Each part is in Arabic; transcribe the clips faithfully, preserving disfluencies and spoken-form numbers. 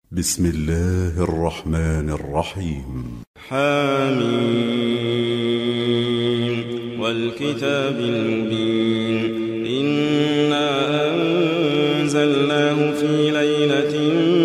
بسم الله الرحمن الرحيم. حميم والكتاب المبين إنا أنزلناه في ليلة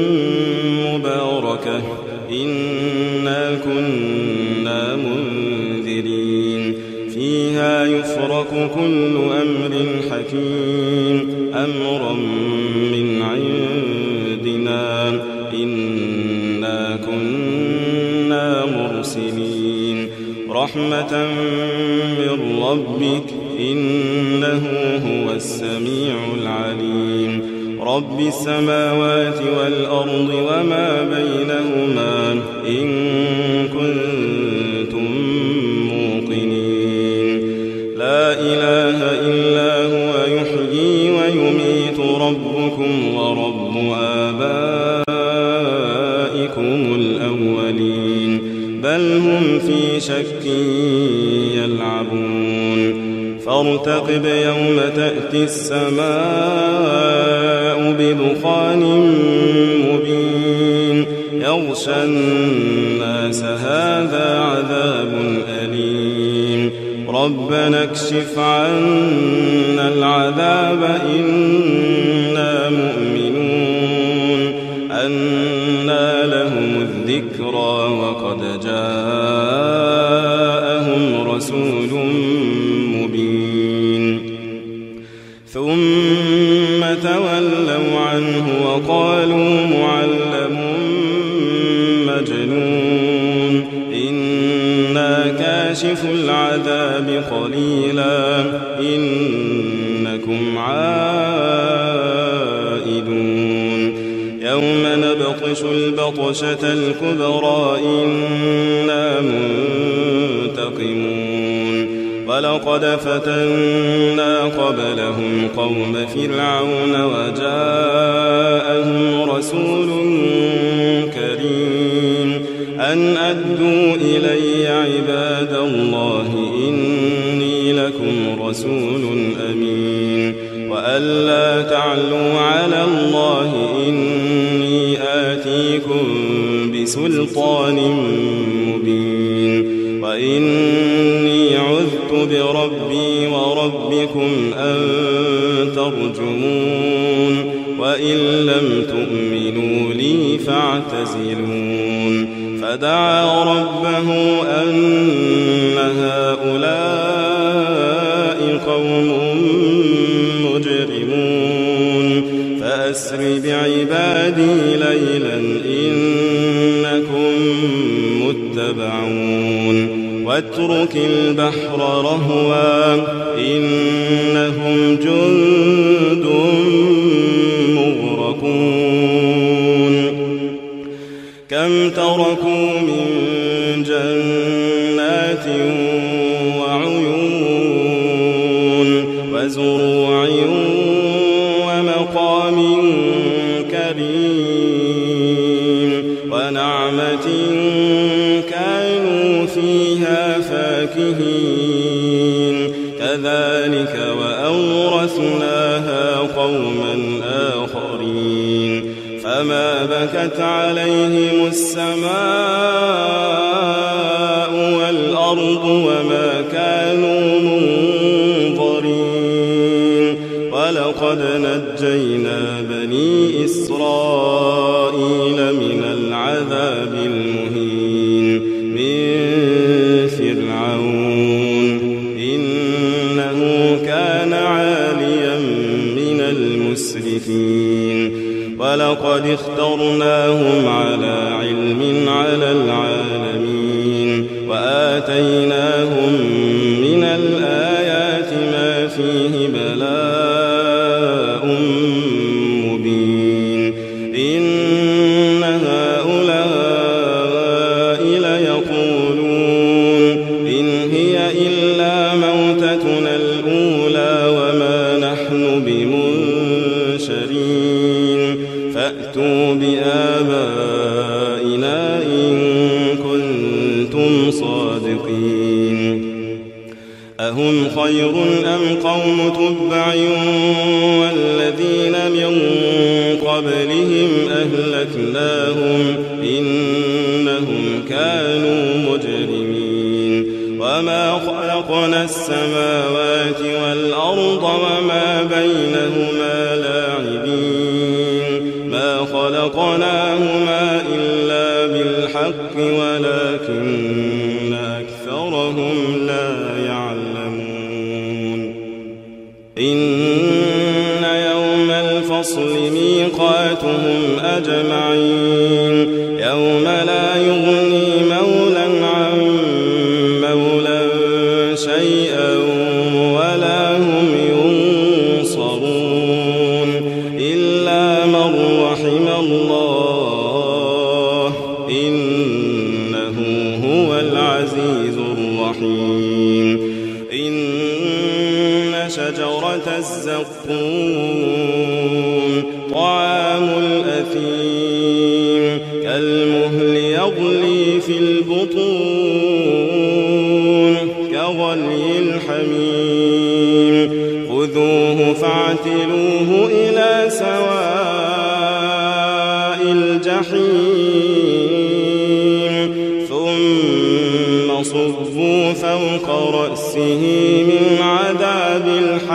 مباركة إنا كنا منذرين فيها يفرق كل أمر حكيم أمرا من عندنا إنا كنا مرسلين رحمة من ربك إنه هو السميع العليم رب السماوات والأرض وما بينهما إن كنتم موقنين لا إله إلا هو يحيي ويميت ربكم ورب آبائكم الأولين بل هم في شك يلعبون فارتقب يوم تأتي السماء بدخان مبين يغشى الناس هذا عذاب أليم ربنا اكشف عنا العذاب إنا مؤمنون أنى لهم الذكرى وقد جاءهم رسول مبين ثم تولوا عنه وقالوا معلم مجنون إنا كاشف العذاب قليلا إنكم عائدون يوم نبطش البطشة الكبرى إنا منتقمون ولقد فتنا قبلهم قوم فرعون وجاءهم رسول كريم أن أدوا إلي عباد الله إني لكم رسول أمين وأن لا تعلوا على الله إني آتيكم بسلطان مبين وإني عذت بربي وربكم أن ترجمون وإن لم تؤمنوا لي فاعتزلون فدعا ربه أن هؤلاء قوم مجرمون فأسر بعبادي ليلا إنكم متبعون واترك البحر رهوا إنهم جند مغرقون كم تركوا من جنات وعيون وزروع ومقام كريم ونعمة كانوا فيها فاكهين كذلك وأورثناها قوما آخرين فما بكت عليهم السماء والأرض وما كانوا منظرين ولقد نجينا بني إسرائيل من العذاب المهين من فرعون إنه كان عاليا من المسرفين ولقد اخترناهم على علم على العالمين وآتيناهم من الآيات ما فيه بلاء مبين إن هؤلاء ليقولون إن هي إلا موتتنا الأولى وما نحن بمنشرين فأتوا بآبائنا إن كنتم صادقين أهم خير أم قوم تبع والذين من قبلهم أهلكناهم إنهم كانوا مجرمين وما خلقنا السماوات والأرض وما بينهما لاعبين ما خلقناهما إلا بالحق ولكن أكثرهم لا يعلمون إن يوم الفصل ميقاتهم أجمعين يوم لا يغني مولى عن مولى شيئا ولا هم ينصرون إلا من رحم الله إنه هو العزيز الرحيم إن شجرة الزقوم طعام الأثيم كالمهل يغلي في البطون كغلي الحميم خذوه فاعتلوه إلى سواء الجحيم ثم صبوا فوق رأسه من عذاب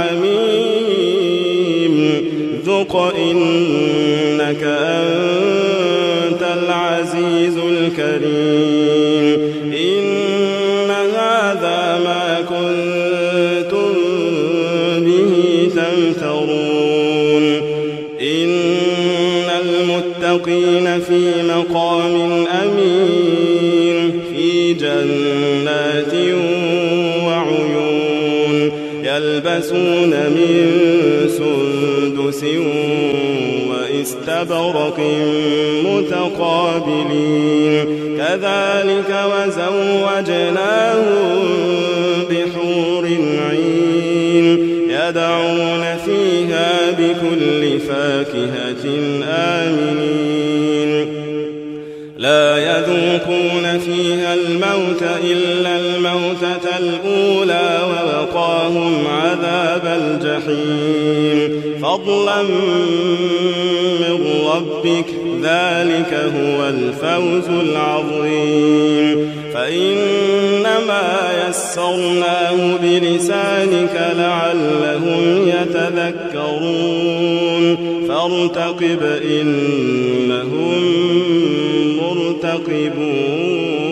الحميم ذق إنك أنت العزيز الكريم إن هذا ما كنتم به تمترون إن المتقين في مقام أمين في جنات وعيون يلبسون من سندس واستبرق متقابلين كذلك وزوجناهم بحور عين يدعون فيها بكل فاكهة آمنين لا يذوقون فيها الموت إلا الموتة الأولى ووقاهم عذاب الجحيم فضلا من ربك ذلك هو الفوز العظيم فإنما يسرناه بلسانك لعلهم يتذكرون فارتقب إنهم مرتقبون